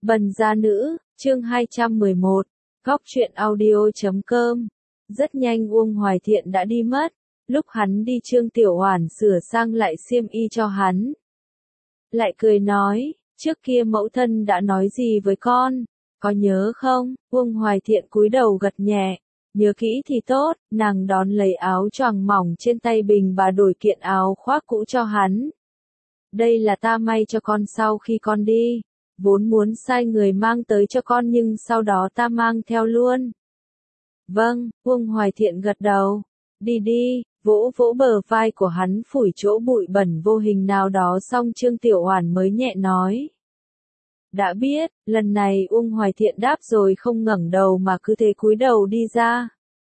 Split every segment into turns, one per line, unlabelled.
Bần gia nữ, chương 211, góc truyện audio.com. Rất nhanh Uông Hoài Thiện đã đi mất, lúc hắn đi Trương Tiểu Oản sửa sang lại xiêm y cho hắn. Lại cười nói, trước kia mẫu thân đã nói gì với con, có nhớ không? Uông Hoài Thiện cúi đầu gật nhẹ, nhớ kỹ thì tốt, nàng đón lấy áo choàng mỏng trên tay Bình Bà đổi kiện áo khoác cũ cho hắn. Đây là ta may cho con sau khi con đi. Vốn muốn sai người mang tới cho con nhưng sau đó ta mang theo luôn. Vâng, Uông Hoài Thiện gật đầu. Đi đi, vỗ vỗ bờ vai của hắn phủi chỗ bụi bẩn vô hình nào đó xong Trương Tiểu Oản mới nhẹ nói. Đã biết, lần này Uông Hoài Thiện đáp rồi không ngẩng đầu mà cứ thế cúi đầu đi ra.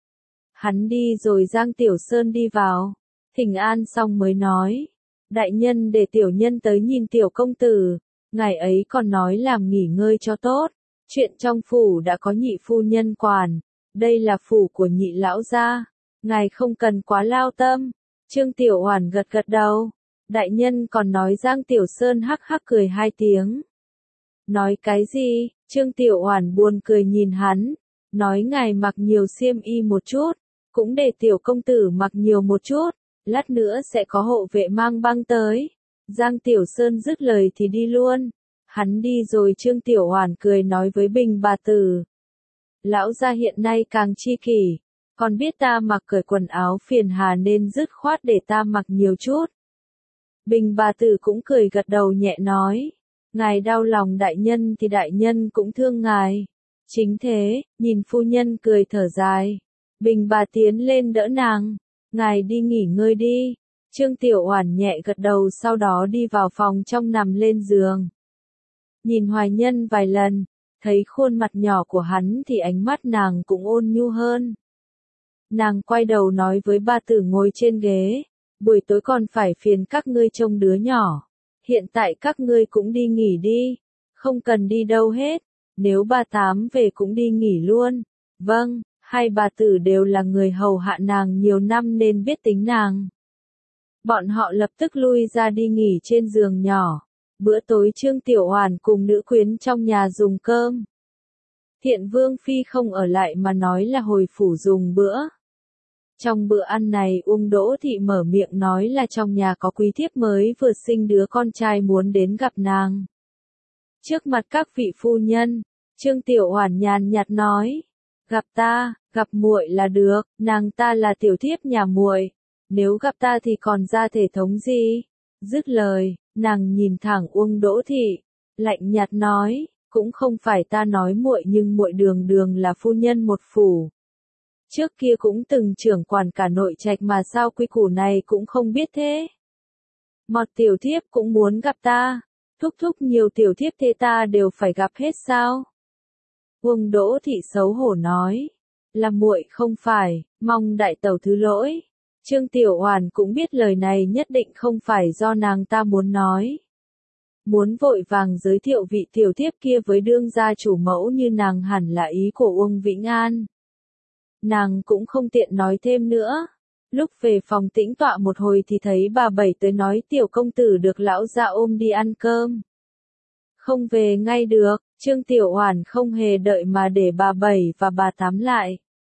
Hắn đi rồi Giang Tiểu Sơn đi vào, thỉnh an xong mới nói. Đại nhân để tiểu nhân tới nhìn tiểu công tử. Ngài ấy còn nói làm nghỉ ngơi cho tốt, chuyện trong phủ đã có nhị phu nhân quản, đây là phủ của nhị lão gia, ngài không cần quá lao tâm. Trương Tiểu Oản gật gật đầu, đại nhân còn nói Giang Tiểu Sơn hắc hắc cười hai tiếng. Nói cái gì? Trương Tiểu Oản buồn cười nhìn hắn, nói ngài mặc nhiều xiêm y một chút, cũng để tiểu công tử mặc nhiều một chút, lát nữa sẽ có hộ vệ mang băng tới. Giang Tiểu Sơn dứt lời thì đi luôn. Hắn đi rồi Trương Tiểu Oản cười nói với Bình Bà Tử. Lão gia hiện nay càng chi kỷ, còn biết ta mặc cởi quần áo phiền hà nên dứt khoát để ta mặc nhiều chút. Bình Bà Tử cũng cười gật đầu nhẹ nói. Ngài đau lòng đại nhân thì đại nhân cũng thương ngài. Chính thế, nhìn phu nhân cười thở dài. Bình Bà tiến lên đỡ nàng. Ngài đi nghỉ ngơi đi. Trương Tiểu Oản nhẹ gật đầu sau đó đi vào phòng trong nằm lên giường. Nhìn Hoài Nhân vài lần, thấy khuôn mặt nhỏ của hắn thì ánh mắt nàng cũng ôn nhu hơn. Nàng quay đầu nói với Bà Tử ngồi trên ghế, buổi tối còn phải phiền các ngươi trông đứa nhỏ. Hiện tại các ngươi cũng đi nghỉ đi, không cần đi đâu hết, nếu bà Tám về cũng đi nghỉ luôn. Vâng, hai bà Tử đều là người hầu hạ nàng nhiều năm nên biết tính nàng. Bọn họ lập tức lui ra đi nghỉ trên giường nhỏ. Bữa tối Trương Tiểu Oản cùng nữ quyến trong nhà dùng cơm. Thiện Vương Phi không ở lại mà nói là hồi phủ dùng bữa. Trong bữa ăn này Uông Đỗ Thị mở miệng nói là trong nhà có quý thiếp mới vừa sinh đứa con trai muốn đến gặp nàng. Trước mặt các vị phu nhân, Trương Tiểu Oản nhàn nhạt nói. Gặp ta, gặp muội là được, nàng ta là tiểu thiếp nhà muội. Nếu gặp ta thì còn ra thể thống gì? Dứt lời, nàng nhìn thẳng Uông Đỗ Thị, lạnh nhạt nói, cũng không phải ta nói muội nhưng muội đường đường là phu nhân một phủ. Trước kia cũng từng trưởng quản cả nội trạch mà sao quy củ này cũng không biết thế. Một tiểu thiếp cũng muốn gặp ta, thúc thúc nhiều tiểu thiếp thế ta đều phải gặp hết sao? Uông Đỗ Thị xấu hổ nói, là muội không phải, mong đại tẩu thứ lỗi. Trương Tiểu Oản cũng biết lời này nhất định không phải do nàng ta muốn nói. Muốn vội vàng giới thiệu vị tiểu thiếp kia với đương gia chủ mẫu như nàng hẳn là ý của Uông Vĩnh An. Nàng cũng không tiện nói thêm nữa. Lúc về phòng tĩnh tọa một hồi thì thấy bà Bảy tới nói tiểu công tử được lão gia ôm đi ăn cơm. Không về ngay được, Trương Tiểu Oản không hề đợi mà để bà Bảy và bà Tám lại.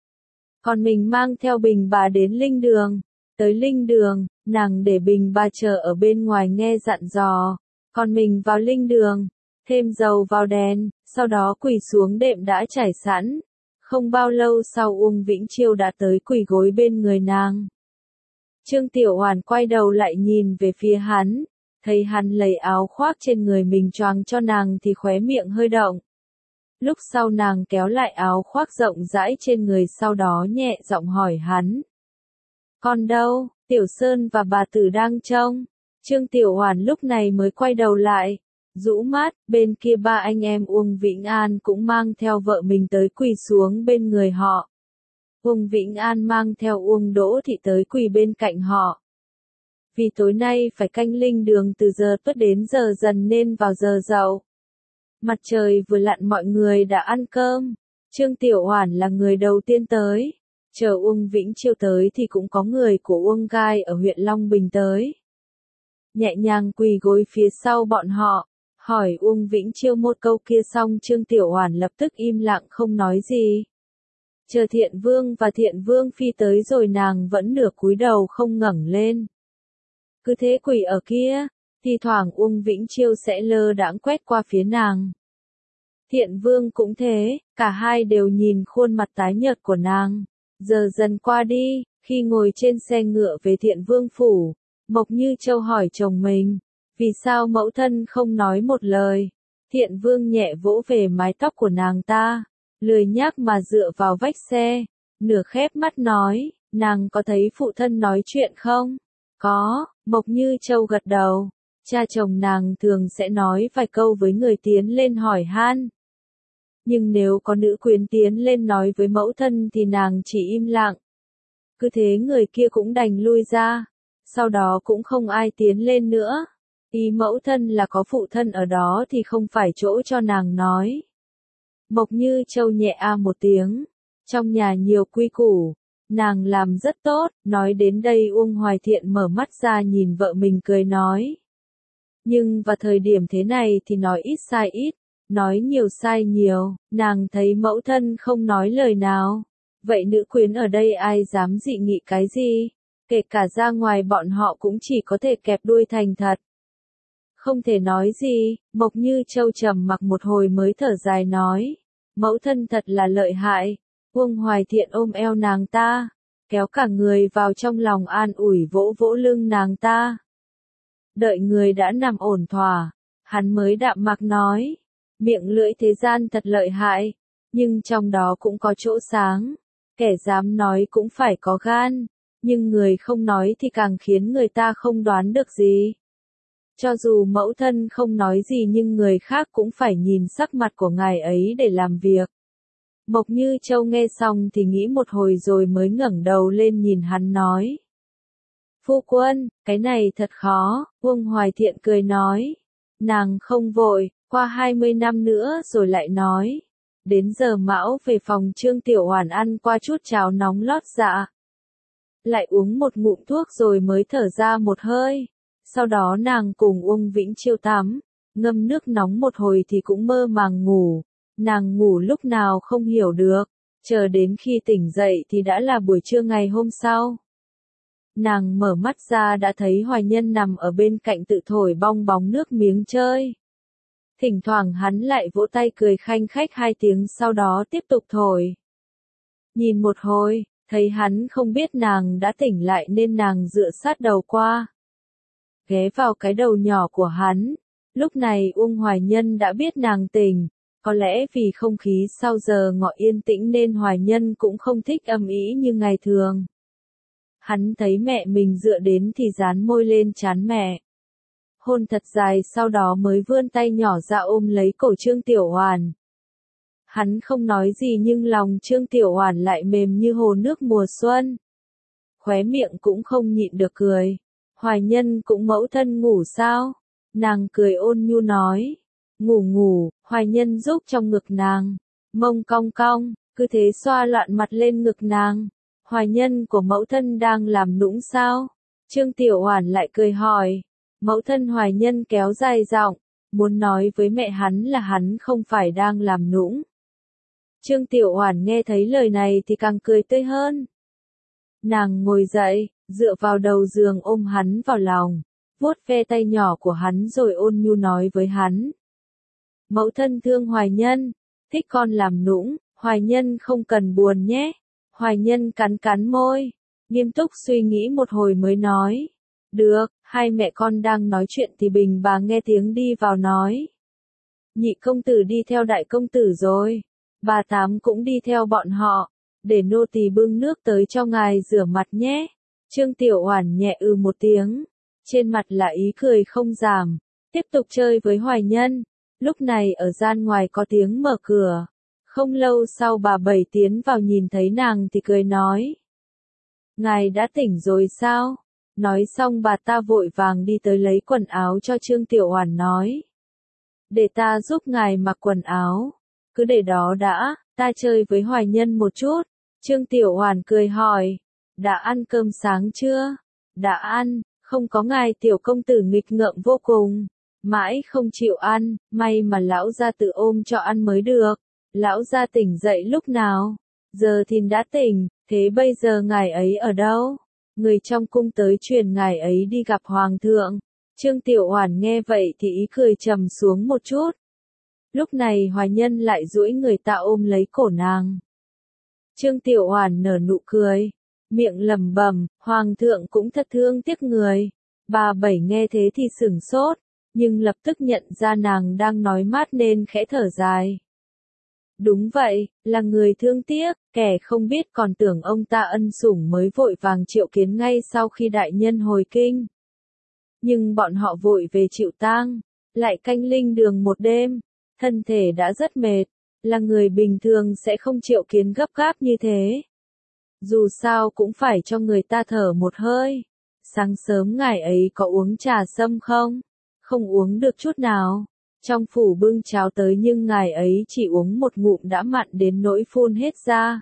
Còn mình mang theo Bình Bà đến linh đường. Tới linh đường, nàng để Bình Bà chờ ở bên ngoài nghe dặn dò. Còn mình vào linh đường, thêm dầu vào đèn, sau đó quỳ xuống đệm đã trải sẵn. Không bao lâu sau Uông Vĩnh Chiêu đã tới quỳ gối bên người nàng. Trương Tiểu Oản quay đầu lại nhìn về phía hắn, thấy hắn lấy áo khoác trên người mình choàng cho nàng thì khóe miệng hơi động. Lúc sau nàng kéo lại áo khoác rộng rãi trên người sau đó nhẹ giọng hỏi hắn. Con đâu? Tiểu Sơn và bà Tử đang trông. Trương Tiểu Oản lúc này mới quay đầu lại. Rũ mắt, bên kia ba anh em Uông Vĩnh An cũng mang theo vợ mình tới quỳ xuống bên người họ. Uông Vĩnh An mang theo Uông Đỗ Thị tới quỳ bên cạnh họ. Vì tối nay phải canh linh đường từ giờ tuất đến giờ dần nên vào giờ dậu. Mặt trời vừa lặn mọi người đã ăn cơm. Trương Tiểu Oản là người đầu tiên tới. Chờ Uông Vĩnh Chiêu tới thì cũng có người của Uông Gai ở huyện Long Bình tới. Nhẹ nhàng quỳ gối phía sau bọn họ, Hỏi Uông Vĩnh Chiêu một câu kia xong Trương Tiểu Oản lập tức im lặng không nói gì. Chờ Thiện Vương và Thiện Vương Phi tới rồi nàng vẫn nửa cúi đầu không ngẩng lên. Cứ thế quỳ ở kia, thì thoảng Uông Vĩnh Chiêu sẽ lơ đãng quét qua phía nàng. Thiện Vương cũng thế, cả hai đều nhìn khuôn mặt tái nhợt của nàng. Giờ dần qua đi, khi ngồi trên xe ngựa về Thiện Vương phủ, Mộc Như Châu hỏi chồng mình, vì sao mẫu thân không nói một lời. Thiện Vương nhẹ vỗ về mái tóc của nàng ta, lười nhác mà dựa vào vách xe, nửa khép mắt nói, nàng có thấy phụ thân nói chuyện không? Có, Mộc Như Châu gật đầu. Cha chồng nàng thường sẽ nói vài câu với người tiến lên hỏi han. Nhưng nếu có nữ quyến tiến lên nói với mẫu thân thì nàng chỉ im lặng. Cứ thế người kia cũng đành lui ra. Sau đó cũng không ai tiến lên nữa. Ý mẫu thân là có phụ thân ở đó thì không phải chỗ cho nàng nói. Mộc Như Châu nhẹ a một tiếng. Trong nhà nhiều quy củ. Nàng làm rất tốt. Nói đến đây Uông Hoài Thiện mở mắt ra nhìn vợ mình cười nói. Nhưng vào thời điểm thế này thì nói ít sai ít, nói nhiều sai nhiều, nàng thấy mẫu thân không nói lời nào. Vậy nữ quyến ở đây ai dám dị nghị cái gì? Kể cả ra ngoài bọn họ cũng chỉ có thể kẹp đuôi thành thật. Không thể nói gì, Mộc Như Châu trầm mặc một hồi mới thở dài nói. Mẫu thân thật là lợi hại. Uông Hoài Thiện ôm eo nàng ta, kéo cả người vào trong lòng an ủi vỗ vỗ lưng nàng ta. Đợi người đã nằm ổn thỏa, hắn mới đạm mạc nói, miệng lưỡi thế gian thật lợi hại, nhưng trong đó cũng có chỗ sáng, kẻ dám nói cũng phải có gan, nhưng người không nói thì càng khiến người ta không đoán được gì. Cho dù mẫu thân không nói gì nhưng người khác cũng phải nhìn sắc mặt của ngài ấy để làm việc. Mộc Như Châu nghe xong thì nghĩ một hồi rồi mới ngẩng đầu lên nhìn hắn nói. Phu quân, cái này thật khó, Uông Hoài Thiện cười nói. Nàng không vội, qua 20 năm nữa rồi lại nói. Đến giờ Mão về phòng Trương Tiểu Oản ăn qua chút cháo nóng lót dạ. Lại uống một ngụm thuốc rồi mới thở ra một hơi. Sau đó nàng cùng Uông Vĩnh Chiêu tắm, ngâm nước nóng một hồi thì cũng mơ màng ngủ. Nàng ngủ lúc nào không hiểu được, chờ đến khi tỉnh dậy thì đã là buổi trưa ngày hôm sau. Nàng mở mắt ra đã thấy Hoài Nhân nằm ở bên cạnh tự thổi bong bóng nước miếng chơi. Thỉnh thoảng hắn lại vỗ tay cười khanh khách 2 tiếng sau đó tiếp tục thổi. Nhìn một hồi, thấy hắn không biết nàng đã tỉnh lại nên nàng dựa sát đầu qua. Ghé vào cái đầu nhỏ của hắn. Lúc này Uông Hoài Nhân đã biết nàng tỉnh. Có lẽ vì không khí sau giờ ngọ yên tĩnh nên Hoài Nhân cũng không thích âm ĩ như ngày thường. Hắn thấy mẹ mình dựa đến thì dán môi lên trán mẹ. Hôn thật dài sau đó mới vươn tay nhỏ ra ôm lấy cổ Trương Tiểu Oản. Hắn không nói gì nhưng lòng Trương Tiểu Oản lại mềm như hồ nước mùa xuân. Khóe miệng cũng không nhịn được cười. Hoài Nhân cũng mẫu thân ngủ sao? Nàng cười ôn nhu nói. Ngủ ngủ, Hoài Nhân giúp trong ngực nàng. Mông cong cong, cứ thế xoa loạn mặt lên ngực nàng. Hoài Nhân của mẫu thân đang làm nũng sao? Trương Tiểu Oản lại cười hỏi. Mẫu thân Hoài Nhân kéo dài giọng, muốn nói với mẹ hắn là hắn không phải đang làm nũng. Trương Tiểu Oản nghe thấy lời này thì càng cười tươi hơn. Nàng ngồi dậy, dựa vào đầu giường ôm hắn vào lòng, vuốt ve tay nhỏ của hắn rồi ôn nhu nói với hắn. Mẫu thân thương Hoài Nhân, thích con làm nũng, Hoài Nhân không cần buồn nhé. Hoài Nhân cắn cắn môi, nghiêm túc suy nghĩ một hồi mới nói. Được, hai mẹ con đang nói chuyện thì Bình bà nghe tiếng đi vào nói. Nhị công tử đi theo đại công tử rồi, bà Tám cũng đi theo bọn họ, để nô tỳ bưng nước tới cho ngài rửa mặt nhé. Trương Tiểu Oản nhẹ một tiếng, trên mặt là ý cười không giảm, tiếp tục chơi với Hoài Nhân. Lúc này ở gian ngoài có tiếng mở cửa. Không lâu sau bà Bảy tiến vào nhìn thấy nàng thì cười nói. Ngài đã tỉnh rồi sao? Nói xong bà ta vội vàng đi tới lấy quần áo cho Trương Tiểu Oản nói. Để ta giúp ngài mặc quần áo. Cứ để đó đã, ta chơi với Hoài Nhân một chút. Trương Tiểu Oản cười hỏi. Đã ăn cơm sáng chưa? Đã ăn, không có ngài tiểu công tử nghịch ngợm vô cùng. mãi không chịu ăn, may mà lão gia tự ôm cho ăn mới được. Lão gia tỉnh dậy lúc nào? Giờ thìn đã tỉnh, thế bây giờ ngài ấy ở đâu? Người trong cung tới truyền ngài ấy đi gặp hoàng thượng. Trương Tiểu Oản nghe vậy thì ý cười trầm xuống một chút. Lúc này Hoài Nhân lại duỗi người ta ôm lấy cổ nàng. Trương Tiểu Oản nở nụ cười, miệng lẩm bẩm, hoàng thượng cũng thật thương tiếc người. Bà Bảy nghe thế thì sửng sốt, nhưng lập tức nhận ra nàng đang nói mát nên khẽ thở dài. Đúng vậy, là người thương tiếc, kẻ không biết còn tưởng ông ta ân sủng mới vội vàng triệu kiến ngay sau khi đại nhân hồi kinh. Nhưng bọn họ vội về chịu tang, lại canh linh đường một đêm, thân thể đã rất mệt, là người bình thường sẽ không triệu kiến gấp gáp như thế. Dù sao cũng phải cho người ta thở một hơi. Sáng sớm ngài ấy có uống trà sâm không? Không uống được chút nào. Trong phủ bưng cháo tới nhưng ngài ấy chỉ uống một ngụm đã mặn đến nỗi phun hết ra.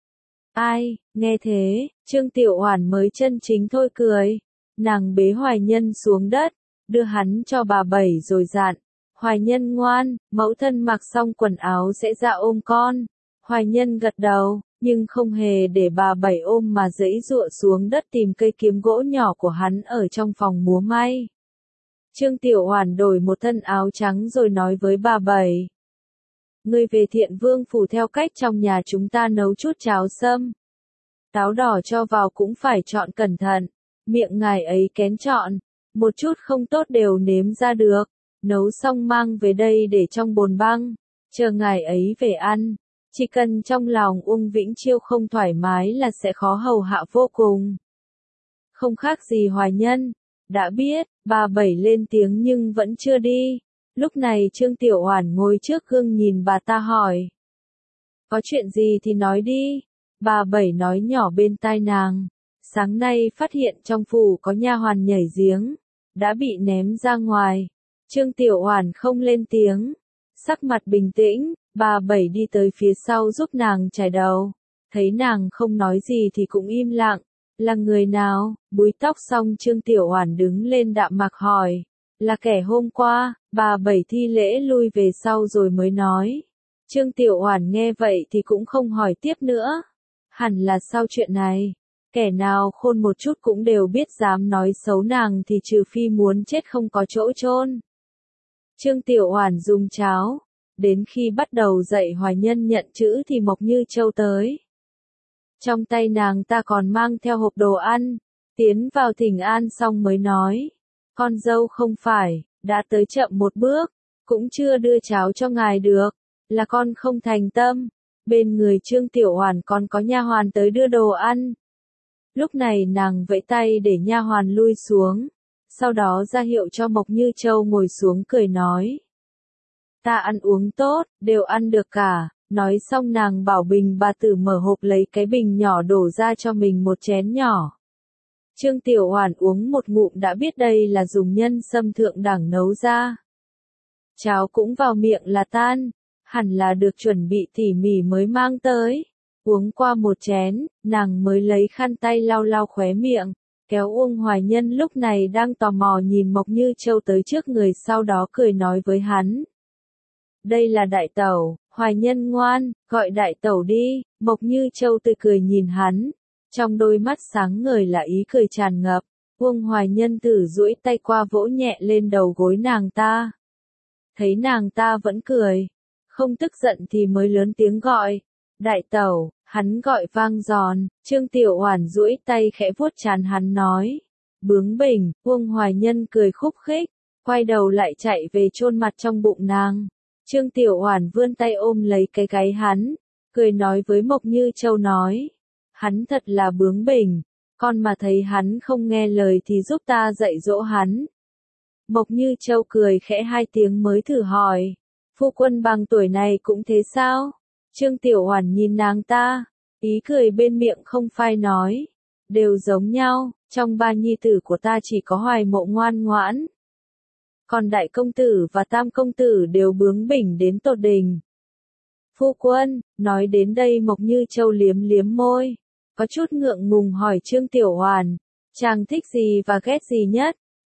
Ai, nghe thế, Trương Tiểu Oản mới chân chính thôi cười. Nàng bế Hoài Nhân xuống đất, đưa hắn cho bà Bảy rồi dặn. Hoài Nhân ngoan, mẫu thân mặc xong quần áo sẽ ra ôm con. Hoài Nhân gật đầu, nhưng không hề để bà Bảy ôm mà giãy giụa xuống đất tìm cây kiếm gỗ nhỏ của hắn ở trong phòng múa may. Trương Tiểu Oản đổi một thân áo trắng rồi nói với bà Bảy. Ngươi về Thiện Vương phủ theo cách trong nhà chúng ta nấu chút cháo sâm. Táo đỏ cho vào cũng phải chọn cẩn thận, miệng ngài ấy kén chọn, một chút không tốt đều nếm ra được. Nấu xong mang về đây để trong bồn băng, chờ ngài ấy về ăn. Chỉ cần trong lòng Uông Vĩnh Chiêu không thoải mái là sẽ khó hầu hạ vô cùng. Không khác gì Hoài Nhân. Đã biết, bà Bảy lên tiếng nhưng vẫn chưa đi. Lúc này Trương Tiểu Oản ngồi trước gương nhìn bà ta hỏi. Có chuyện gì thì nói đi. Bà Bảy nói nhỏ bên tai nàng. Sáng nay phát hiện trong phủ có nha hoàn nhảy giếng, đã bị ném ra ngoài. Trương Tiểu Oản không lên tiếng. Sắc mặt bình tĩnh, bà Bảy đi tới phía sau giúp nàng chải đầu. Thấy nàng không nói gì thì cũng im lặng. Là người nào? Búi tóc xong Trương Tiểu Oản đứng lên đạm mạc hỏi. Là kẻ hôm qua. Bà Bảy thi lễ lui về sau rồi mới nói. Trương Tiểu Oản nghe vậy thì cũng không hỏi tiếp nữa. Hẳn là sau chuyện này, kẻ nào khôn một chút cũng đều biết dám nói xấu nàng thì trừ phi muốn chết không có chỗ chôn. Trương Tiểu Oản dùng cháo, đến khi bắt đầu dạy Hoài Nhân nhận chữ thì Mộc Như Châu tới. Trong tay nàng ta còn mang theo hộp đồ ăn, tiến vào thỉnh an xong mới nói, con dâu không phải, đã tới chậm một bước, cũng chưa đưa cháo cho ngài được, là con không thành tâm. Bên người Trương Tiểu Oản còn có nha hoàn tới đưa đồ ăn. Lúc này nàng vẫy tay để nha hoàn lui xuống, sau đó ra hiệu cho Mộc Như Châu ngồi xuống cười nói. Ta ăn uống tốt, đều ăn được cả. Nói xong nàng bảo Bình bà tử mở hộp lấy cái bình nhỏ đổ ra cho mình một chén nhỏ. Trương Tiểu Oản uống một ngụm đã biết đây là dùng nhân sâm thượng đẳng nấu ra. Cháo cũng vào miệng là tan, hẳn là được chuẩn bị tỉ mỉ mới mang tới. Uống qua một chén, nàng mới lấy khăn tay lau lau khóe miệng, kéo Uông Hoài Nhân lúc này đang tò mò nhìn Mộc Như Châu tới trước người sau đó cười nói với hắn. Đây là đại tẩu, Hoài Nhân ngoan, gọi đại tẩu đi. Mộc Như Châu tươi cười nhìn hắn, trong đôi mắt sáng ngời là ý cười tràn ngập. Uông Hoài Nhân thử duỗi tay qua vỗ nhẹ lên đầu gối nàng ta. Thấy nàng ta vẫn cười, không tức giận thì mới lớn tiếng gọi. Đại tẩu, hắn gọi vang giòn. Trương Tiểu Oản duỗi tay khẽ vuốt trán hắn nói. Bướng bỉnh. Uông Hoài Nhân cười khúc khích, quay đầu lại chạy về chôn mặt trong bụng nàng. Trương Tiểu Oản vươn tay ôm lấy cái gáy hắn, cười nói với Mộc Như Châu nói. Hắn thật là bướng bỉnh, con mà thấy hắn không nghe lời thì giúp ta dạy dỗ hắn. Mộc Như Châu cười khẽ hai tiếng mới thử hỏi. Phu quân bằng tuổi này cũng thế sao? Trương Tiểu Oản nhìn nàng ta, ý cười bên miệng không phai nói. Đều giống nhau, trong ba nhi tử của ta chỉ có Hoài Mộ ngoan ngoãn. Còn đại công tử và tam công tử đều bướng bỉnh đến tột đỉnh. Phu quân, nói đến đây Mộc Như Châu liếm liếm môi, có chút ngượng ngùng hỏi Trương Tiểu Oản, chàng thích gì và ghét gì nhất?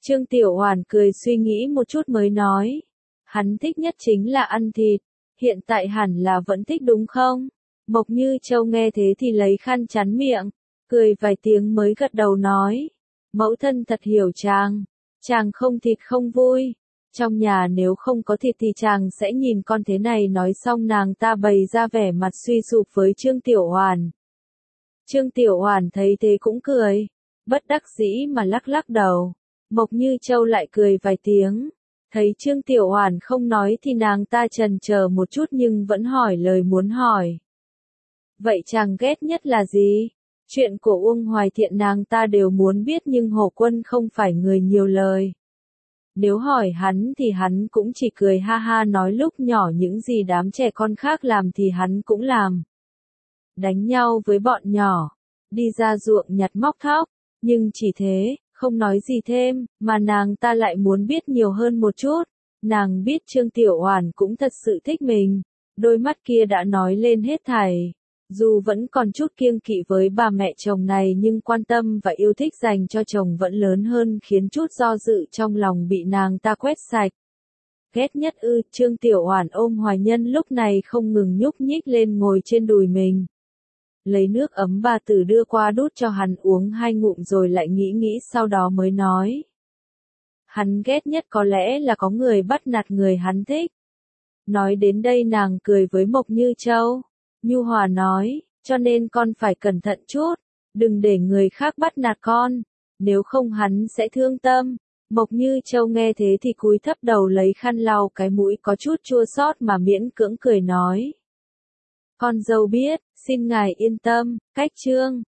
Trương Tiểu Hoàn cười suy nghĩ một chút mới nói. Hắn thích nhất chính là ăn thịt, hiện tại hẳn là vẫn thích đúng không? Mộc Như Châu nghe thế thì lấy khăn chắn miệng, cười vài tiếng mới gật đầu nói. Mẫu thân thật hiểu chàng, chàng không thịt không vui. Trong nhà nếu không có thịt thì chàng sẽ nhìn con thế này, nói xong nàng ta bày ra vẻ mặt suy sụp với Trương Tiểu Hoàn. Trương Tiểu Hoàn thấy thế cũng cười, bất đắc dĩ mà lắc lắc đầu. Mộc Như Châu lại cười vài tiếng. Thấy Trương Tiểu Hoàn không nói thì nàng ta chần chờ một chút nhưng vẫn hỏi lời muốn hỏi. Vậy chàng ghét nhất là gì? Chuyện của Uông Hoài Thiện nàng ta đều muốn biết nhưng Hồ Quân không phải người nhiều lời. Nếu hỏi hắn thì hắn cũng chỉ cười ha ha nói lúc nhỏ những gì đám trẻ con khác làm thì hắn cũng làm. Đánh nhau với bọn nhỏ, đi ra ruộng nhặt móc thóc, nhưng chỉ thế, không nói gì thêm, mà nàng ta lại muốn biết nhiều hơn một chút. Nàng biết Trương Tiểu Hoàn cũng thật sự thích mình, đôi mắt kia đã nói lên hết thảy. Dù vẫn còn chút kiêng kỵ với bà mẹ chồng này nhưng quan tâm và yêu thích dành cho chồng vẫn lớn hơn, khiến chút do dự trong lòng bị nàng ta quét sạch. Ghét nhất ư? Trương Tiểu Hoàn ôm Hoài Nhân lúc này không ngừng nhúc nhích lên ngồi trên đùi mình. Lấy nước ấm bà Tử đưa qua đút cho hắn uống 2 ngụm rồi lại nghĩ nghĩ sau đó mới nói. Hắn ghét nhất có lẽ là có người bắt nạt người hắn thích. Nói đến đây nàng cười với Mộc Như Châu. Nhu hòa nói, cho nên con phải cẩn thận chút, đừng để người khác bắt nạt con, nếu không hắn sẽ thương tâm. Mộc Như Châu nghe thế thì cúi thấp đầu lấy khăn lau cái mũi có chút chua xót mà miễn cưỡng cười nói. Con dâu biết, xin ngài yên tâm, cách Trương